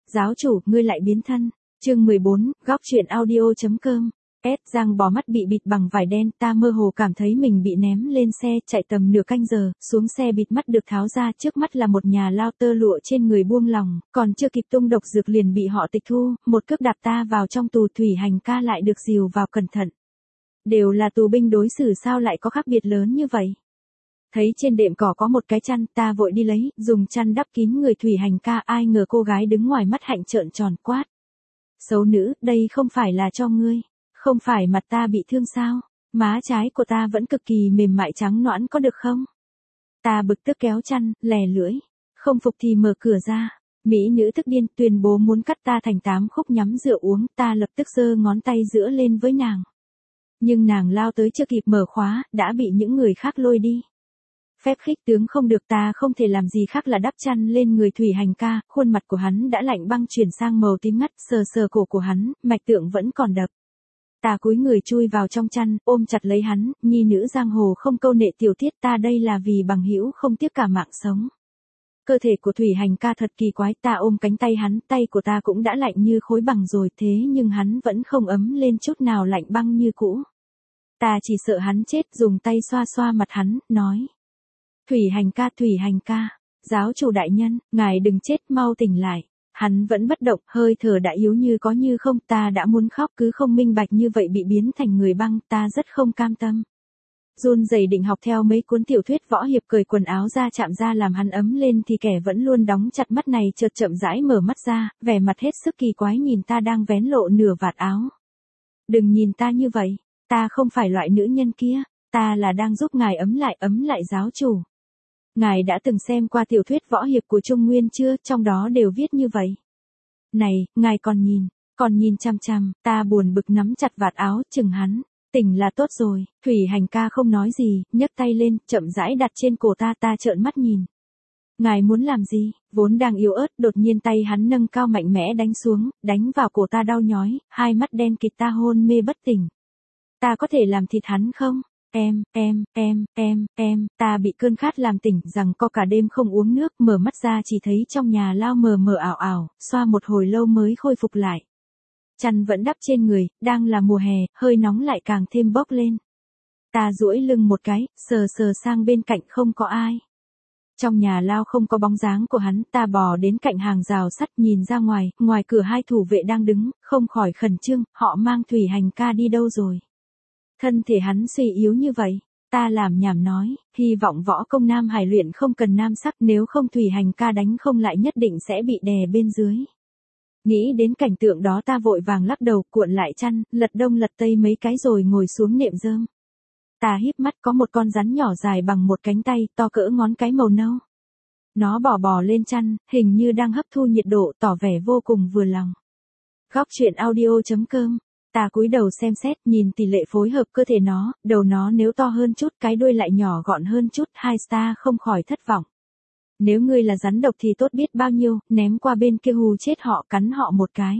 giáo chủ, ngươi lại biến thân. Chương 14, góc truyện audio.com. Giang bò mắt bị bịt bằng vải đen, ta mơ hồ cảm thấy mình bị ném lên xe, chạy tầm nửa canh giờ, xuống xe bịt mắt được tháo ra, trước mắt là một nhà lao tơ lụa trên người buông lỏng, còn chưa kịp tung độc dược liền bị họ tịch thu, một cước đạp ta vào trong tù. Thủy Hành ca lại được dìu vào cẩn thận. Đều là tù binh, đối xử sao lại có khác biệt lớn như vậy? Thấy trên đệm cỏ có một cái chăn, ta vội đi lấy, dùng chăn đắp kín người Thủy Hành ca, ai ngờ cô gái đứng ngoài mắt hạnh trợn tròn quát. Xấu nữ, đây không phải là cho ngươi. Không phải mặt ta bị thương sao? Má trái của ta vẫn cực kỳ mềm mại trắng nõn, có được không? Ta bực tức kéo chăn, lè lưỡi. Không phục thì mở cửa ra. Mỹ nữ tức điên, tuyên bố muốn cắt ta thành 8 khúc nhắm rượu uống, ta lập tức giơ ngón tay giữa lên với nàng. Nhưng nàng lao tới chưa kịp mở khóa, đã bị những người khác lôi đi. Phép khích tướng không được, ta không thể làm gì khác là đắp chăn lên người Thủy Hành ca, khuôn mặt của hắn đã lạnh băng chuyển sang màu tím ngắt, sờ sờ cổ của hắn, mạch tượng vẫn còn đập. Ta cúi người chui vào trong chăn, ôm chặt lấy hắn, nhi nữ giang hồ không câu nệ tiểu tiết, ta đây là vì bằng hữu không tiếc cả mạng sống. Cơ thể của Thủy Hành ca thật kỳ quái, ta ôm cánh tay hắn, tay của ta cũng đã lạnh như khối bằng rồi, thế nhưng hắn vẫn không ấm lên chút nào, lạnh băng như cũ. Ta chỉ sợ hắn chết, dùng tay xoa xoa mặt hắn, nói. Thủy Hành ca, giáo chủ đại nhân, ngài đừng chết, mau tỉnh lại. Hắn vẫn bất động, hơi thở đã yếu như có như không, ta đã muốn khóc, cứ không minh bạch như vậy bị biến thành người băng, ta rất không cam tâm. Run rẩy định học theo mấy cuốn tiểu thuyết võ hiệp, cởi quần áo ra chạm ra làm hắn ấm lên, thì kẻ vẫn luôn đóng chặt mắt này chợt chậm rãi mở mắt ra, vẻ mặt hết sức kỳ quái nhìn ta đang vén lộ nửa vạt áo. Đừng nhìn ta như vậy, ta không phải loại nữ nhân kia, ta là đang giúp ngài ấm lại giáo chủ. Ngài đã từng xem qua tiểu thuyết võ hiệp của Trung Nguyên chưa, trong đó đều viết như vậy. Này, ngài còn nhìn chằm chằm, ta buồn bực nắm chặt vạt áo, chừng hắn, tỉnh là tốt rồi. Thủy Hành ca không nói gì, nhấc tay lên, chậm rãi đặt trên cổ ta, ta trợn mắt nhìn. Ngài muốn làm gì? Vốn đang yếu ớt, đột nhiên tay hắn nâng cao mạnh mẽ đánh xuống, đánh vào cổ ta đau nhói, hai mắt đen kịt, ta hôn mê bất tỉnh. Ta có thể làm thịt hắn không? Ta bị cơn khát làm tỉnh, rằng co cả đêm không uống nước, mở mắt ra chỉ thấy trong nhà lao mờ mờ ảo ảo, xoa một hồi lâu mới khôi phục lại. Chăn vẫn đắp trên người, đang là mùa hè, hơi nóng lại càng thêm bốc lên. Ta duỗi lưng một cái, sờ sang bên cạnh, không có ai. Trong nhà lao không có bóng dáng của hắn, ta bò đến cạnh hàng rào sắt nhìn ra ngoài, ngoài cửa hai thủ vệ đang đứng, không khỏi khẩn trương, họ mang Thủy Hành ca đi đâu rồi? Thân thể hắn suy yếu như vậy, ta làm nhảm nói, hy vọng võ công Nam Hải luyện không cần nam sắc, nếu không Thủy Hành ca đánh không lại nhất định sẽ bị đè bên dưới. Nghĩ đến cảnh tượng đó ta vội vàng lắc đầu, cuộn lại chăn, lật đông lật tây mấy cái rồi ngồi xuống nệm rơm. Ta híp mắt, có một con rắn nhỏ dài bằng một cánh tay, to cỡ ngón cái màu nâu. Nó bò lên chăn, hình như đang hấp thu nhiệt độ, tỏ vẻ vô cùng vừa lòng. Góc truyện audio.com. Ta cúi đầu xem xét, nhìn tỷ lệ phối hợp cơ thể nó, đầu nó nếu to hơn chút, cái đuôi lại nhỏ gọn hơn chút, hai ta không khỏi thất vọng. Nếu ngươi là rắn độc thì tốt biết bao nhiêu, ném qua bên kia hù chết họ, cắn họ một cái.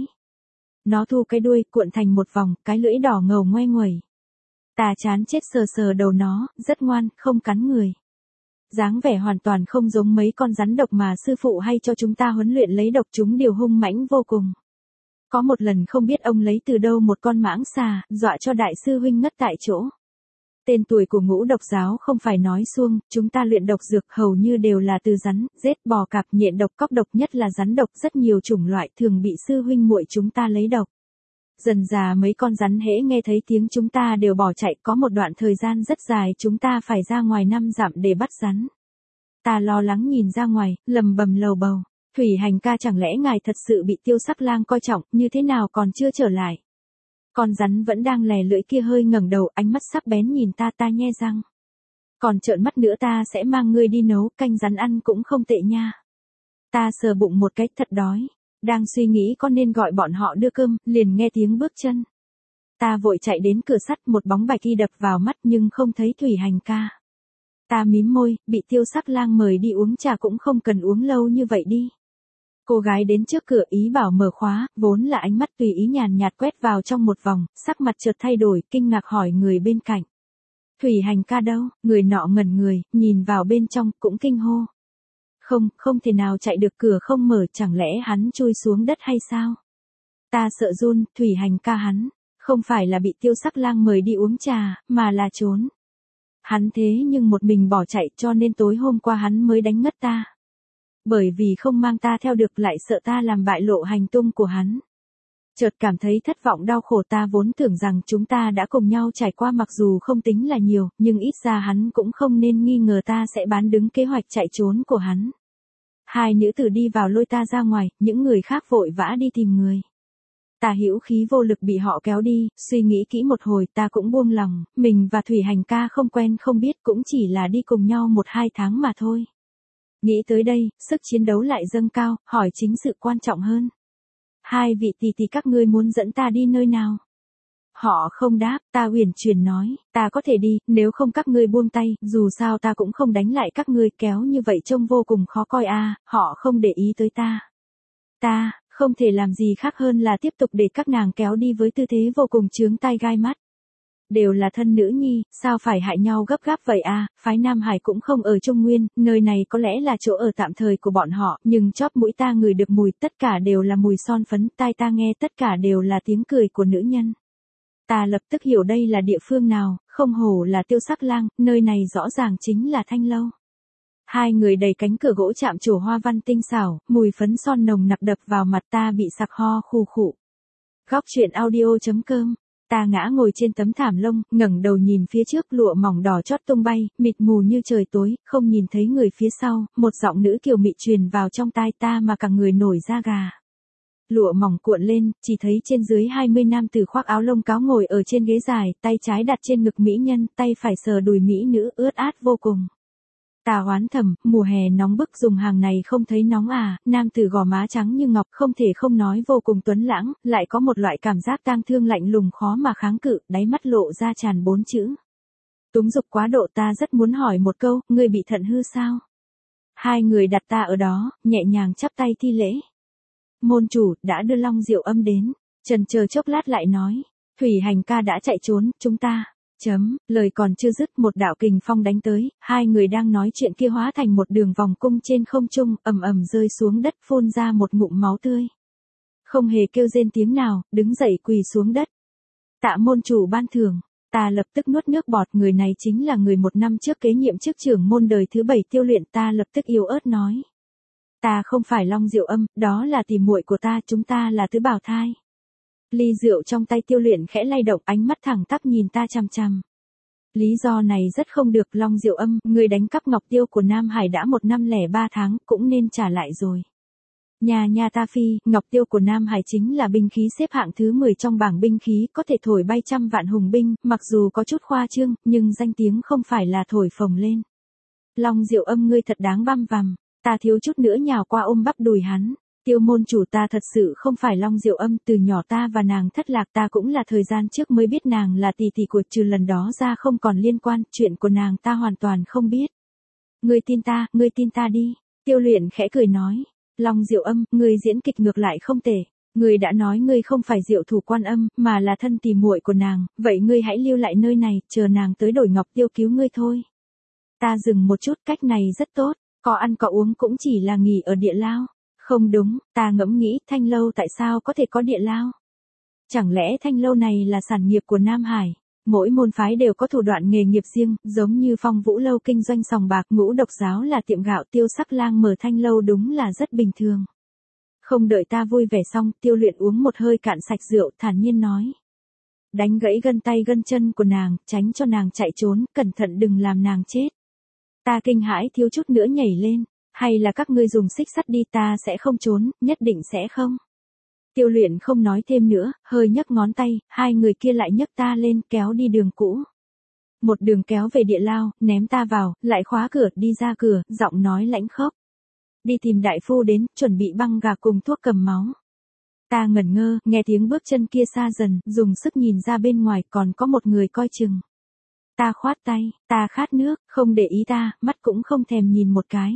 Nó thu cái đuôi, cuộn thành một vòng, cái lưỡi đỏ ngầu ngoe nguẩy. Ta chán chết, sờ đầu nó, rất ngoan, không cắn người. Dáng vẻ hoàn toàn không giống mấy con rắn độc mà sư phụ hay cho chúng ta huấn luyện lấy độc, chúng đều hung mãnh vô cùng. Có một lần không biết ông lấy từ đâu một con mãng xà, dọa cho đại sư huynh ngất tại chỗ. Tên tuổi của Ngũ Độc giáo không phải nói suông, chúng ta luyện độc dược hầu như đều là từ rắn, rết, bò cạp, nhện độc, cóc độc, nhất là rắn độc, rất nhiều chủng loại thường bị sư huynh muội chúng ta lấy độc. Dần dà mấy con rắn hễ nghe thấy tiếng chúng ta đều bỏ chạy, có một đoạn thời gian rất dài chúng ta phải ra ngoài 5 dặm để bắt rắn. Ta lo lắng nhìn ra ngoài, lầm bầm lầu bầu. Thủy Hành ca, chẳng lẽ ngài thật sự bị Tiêu Sắc Lang coi trọng, như thế nào còn chưa trở lại? Con rắn vẫn đang lè lưỡi kia hơi ngẩng đầu, ánh mắt sắc bén nhìn ta, ta nhe răng. Còn trợn mắt nữa, ta sẽ mang ngươi đi nấu canh rắn ăn cũng không tệ nha. Ta sờ bụng một cái, thật đói. Đang suy nghĩ có nên gọi bọn họ đưa cơm, liền nghe tiếng bước chân. Ta vội chạy đến cửa sắt, một bóng bạch y đập vào mắt nhưng không thấy Thủy Hành ca. Ta mím môi, bị Tiêu Sắc Lang mời đi uống trà cũng không cần uống lâu như vậy đi. Cô gái đến trước cửa ý bảo mở khóa, vốn là ánh mắt tùy ý nhàn nhạt quét vào trong một vòng, sắc mặt chợt thay đổi, kinh ngạc hỏi người bên cạnh. Thủy Hành ca đâu? Người nọ ngẩn người, nhìn vào bên trong, cũng kinh hô. Không, không thể nào chạy được, cửa không mở, chẳng lẽ hắn chui xuống đất hay sao? Ta sợ run, Thủy Hành ca hắn, không phải là bị Tiêu Sắc Lang mời đi uống trà, mà là trốn. Hắn thế nhưng một mình bỏ chạy cho nên tối hôm qua hắn mới đánh ngất ta. Bởi vì không mang ta theo được lại sợ ta làm bại lộ hành tung của hắn. Chợt cảm thấy thất vọng đau khổ, ta vốn tưởng rằng chúng ta đã cùng nhau trải qua mặc dù không tính là nhiều, nhưng ít ra hắn cũng không nên nghi ngờ ta sẽ bán đứng kế hoạch chạy trốn của hắn. Hai nữ tử đi vào lôi ta ra ngoài, những người khác vội vã đi tìm người. Ta hữu khí vô lực bị họ kéo đi, suy nghĩ kỹ một hồi ta cũng buông lòng, mình và Thủy Hành ca không quen không biết, cũng chỉ là đi cùng nhau 1-2 tháng mà thôi. Nghĩ tới đây, sức chiến đấu lại dâng cao, hỏi chính sự quan trọng hơn. Hai vị tỷ tỷ các ngươi muốn dẫn ta đi nơi nào? Họ không đáp, ta uyển chuyển nói, ta có thể đi, nếu không các ngươi buông tay, dù sao ta cũng không đánh lại các ngươi, kéo như vậy trông vô cùng khó coi a, họ không để ý tới ta. Ta, không thể làm gì khác hơn là tiếp tục để các nàng kéo đi với tư thế vô cùng chướng tai gai mắt. Đều là thân nữ nhi, sao phải hại nhau gấp gáp vậy a? Phái Nam Hải cũng không ở Trung Nguyên, nơi này có lẽ là chỗ ở tạm thời của bọn họ, nhưng chóp mũi ta ngửi được mùi, tất cả đều là mùi son phấn, tai ta nghe tất cả đều là tiếng cười của nữ nhân. Ta lập tức hiểu đây là địa phương nào, không hổ là Tiêu Sắc Lang, nơi này rõ ràng chính là Thanh Lâu. Hai người đẩy cánh cửa gỗ chạm trổ hoa văn tinh xảo, mùi phấn son nồng nặc đập vào mặt ta bị sặc ho khù khụ. Góc truyện audio.com. Ta ngã ngồi trên tấm thảm lông, ngẩng đầu nhìn phía trước, lụa mỏng đỏ chót tung bay, mịt mù như trời tối, không nhìn thấy người phía sau, một giọng nữ kiều mị truyền vào trong tai ta mà cả người nổi da gà. Lụa mỏng cuộn lên, chỉ thấy trên dưới 20 nam tử khoác áo lông cáo ngồi ở trên ghế dài, tay trái đặt trên ngực mỹ nhân, tay phải sờ đùi mỹ nữ, ướt át vô cùng. Ta oán thầm, mùa hè nóng bức dùng hàng này không thấy nóng à, nam tử gò má trắng như ngọc, không thể không nói vô cùng tuấn lãng, lại có một loại cảm giác tang thương lạnh lùng khó mà kháng cự, đáy mắt lộ ra tràn 4 chữ. Túng dục quá độ, ta rất muốn hỏi một câu, ngươi bị thận hư sao? Hai người đặt ta ở đó, nhẹ nhàng chắp tay thi lễ. Môn chủ, đã đưa Long Diệu Âm đến, chần chờ chốc lát lại nói, Thủy Hành ca đã chạy trốn, chúng ta. Lời còn chưa dứt, một đạo kình phong đánh tới, hai người đang nói chuyện kia hóa thành một đường vòng cung trên không trung, ầm ầm rơi xuống đất, phun ra một ngụm máu tươi. Không hề kêu rên tiếng nào, đứng dậy quỳ xuống đất. Tạ môn chủ ban thưởng, ta lập tức nuốt nước bọt, người này chính là người 1 năm trước kế nhiệm chức trưởng môn đời thứ 7 Tiêu Luyện, ta lập tức yếu ớt nói. Ta không phải Long Diệu Âm, đó là tỷ muội của ta, chúng ta là tứ bảo thai. Ly rượu trong tay Tiêu Luyện khẽ lay động, ánh mắt thẳng tắp nhìn ta chằm chằm. Lý do này rất không được, Long Diệu Âm, người đánh cắp ngọc tiêu của Nam Hải đã 1 năm lẻ 3 tháng, cũng nên trả lại rồi. Nhà ta phi, ngọc tiêu của Nam Hải chính là binh khí xếp hạng thứ 10 trong bảng binh khí, có thể thổi bay trăm vạn hùng binh, mặc dù có chút khoa trương, nhưng danh tiếng không phải là thổi phồng lên. Long Diệu Âm, ngươi thật đáng băm vằm, ta thiếu chút nữa nhào qua ôm bắp đùi hắn. Tiêu môn chủ, ta thật sự không phải Long Diệu Âm, từ nhỏ ta và nàng thất lạc, ta cũng là thời gian trước mới biết nàng là tỷ tỷ của, trừ lần đó ra không còn liên quan, chuyện của nàng ta hoàn toàn không biết. Ngươi tin ta đi. Tiêu Luyện khẽ cười nói, Long Diệu Âm, ngươi diễn kịch ngược lại không tệ. Ngươi đã nói ngươi không phải Diệu Thủ Quan Âm, mà là thân tỷ muội của nàng, vậy ngươi hãy lưu lại nơi này, chờ nàng tới đổi ngọc tiêu cứu ngươi thôi. Ta dừng một chút, cách này rất tốt, có ăn có uống cũng chỉ là nghỉ ở địa lao. Không đúng, ta ngẫm nghĩ, Thanh Lâu tại sao có thể có địa lao? Chẳng lẽ Thanh Lâu này là sản nghiệp của Nam Hải? Mỗi môn phái đều có thủ đoạn nghề nghiệp riêng, giống như Phong Vũ Lâu kinh doanh sòng bạc, Ngũ Độc Giáo là tiệm gạo, Tiêu Sắc Lang mở Thanh Lâu đúng là rất bình thường. Không đợi ta vui vẻ xong, Tiêu Luyện uống một hơi cạn sạch rượu, thản nhiên nói. Đánh gãy gân tay gân chân của nàng, tránh cho nàng chạy trốn, cẩn thận đừng làm nàng chết. Ta kinh hãi thiếu chút nữa nhảy lên. Hay là các ngươi dùng xích sắt đi, ta sẽ không trốn, nhất định sẽ không. Tiêu Luyện không nói thêm nữa, hơi nhấc ngón tay, hai người kia lại nhấc ta lên, kéo đi đường cũ. Một đường kéo về địa lao, ném ta vào, lại khóa cửa, đi ra cửa, giọng nói lãnh khốc. Đi tìm đại phu đến, chuẩn bị băng gạc cùng thuốc cầm máu. Ta ngẩn ngơ, nghe tiếng bước chân kia xa dần, dùng sức nhìn ra bên ngoài, còn có một người coi chừng. Ta khoát tay, ta khát nước, không để ý ta, mắt cũng không thèm nhìn một cái.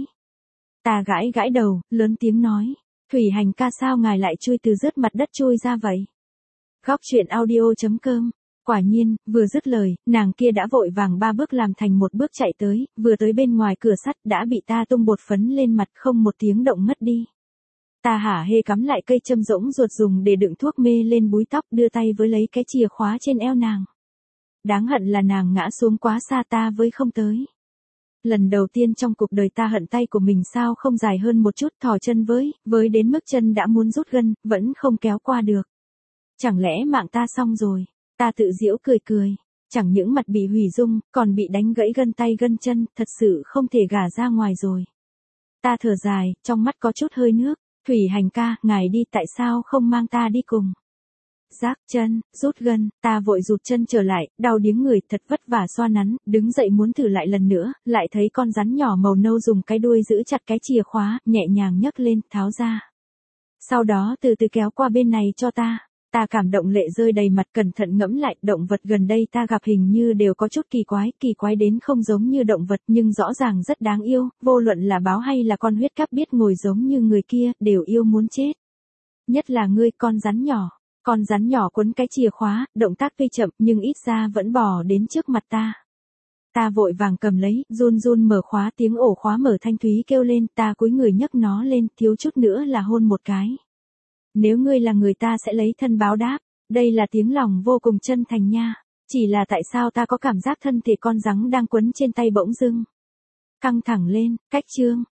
Ta gãi đầu, lớn tiếng nói, Thủy Hành ca, sao ngài lại chui từ rớt mặt đất chui ra vậy? Góc truyện audio.com Quả nhiên, vừa dứt lời, nàng kia đã vội vàng 3 bước làm thành 1 bước chạy tới, vừa tới bên ngoài cửa sắt đã bị ta tung bột phấn lên mặt không một tiếng động ngất đi. Ta hả hê cắm lại cây châm rỗng ruột dùng để đựng thuốc mê lên búi tóc, đưa tay với lấy cái chìa khóa trên eo nàng. Đáng hận là nàng ngã xuống quá xa ta với không tới. Lần đầu tiên trong cuộc đời ta hận tay của mình sao không dài hơn một chút, thò chân với đến mức chân đã muốn rút gân, vẫn không kéo qua được. Chẳng lẽ mạng ta xong rồi? Ta tự giễu cười cười. Chẳng những mặt bị hủy dung, còn bị đánh gãy gân tay gân chân, thật sự không thể gả ra ngoài rồi. Ta thở dài, trong mắt có chút hơi nước. Thủy Hành ca, ngài đi tại sao không mang ta đi cùng? Rác chân, rút gân, ta vội rụt chân trở lại, đau điếng người, thật vất vả xoa nắn, đứng dậy muốn thử lại lần nữa, lại thấy con rắn nhỏ màu nâu dùng cái đuôi giữ chặt cái chìa khóa, nhẹ nhàng nhấc lên, tháo ra. Sau đó từ từ kéo qua bên này cho ta. Ta cảm động lệ rơi đầy mặt, cẩn thận ngẫm lại, động vật gần đây ta gặp hình như đều có chút kỳ quái đến không giống như động vật nhưng rõ ràng rất đáng yêu, vô luận là báo hay là con huyết cáp biết ngồi giống như người kia, đều yêu muốn chết. Nhất là ngươi, con rắn nhỏ. Con rắn nhỏ quấn cái chìa khóa, động tác tuy chậm nhưng ít ra vẫn bò đến trước mặt ta. Ta vội vàng cầm lấy, run run mở khóa, tiếng ổ khóa mở thanh thúy kêu lên, ta cúi người nhấc nó lên, thiếu chút nữa là hôn một cái. Nếu ngươi là người ta sẽ lấy thân báo đáp, đây là tiếng lòng vô cùng chân thành nha. Chỉ là tại sao ta có cảm giác thân thể con rắn đang quấn trên tay bỗng dưng căng thẳng lên, cách chương.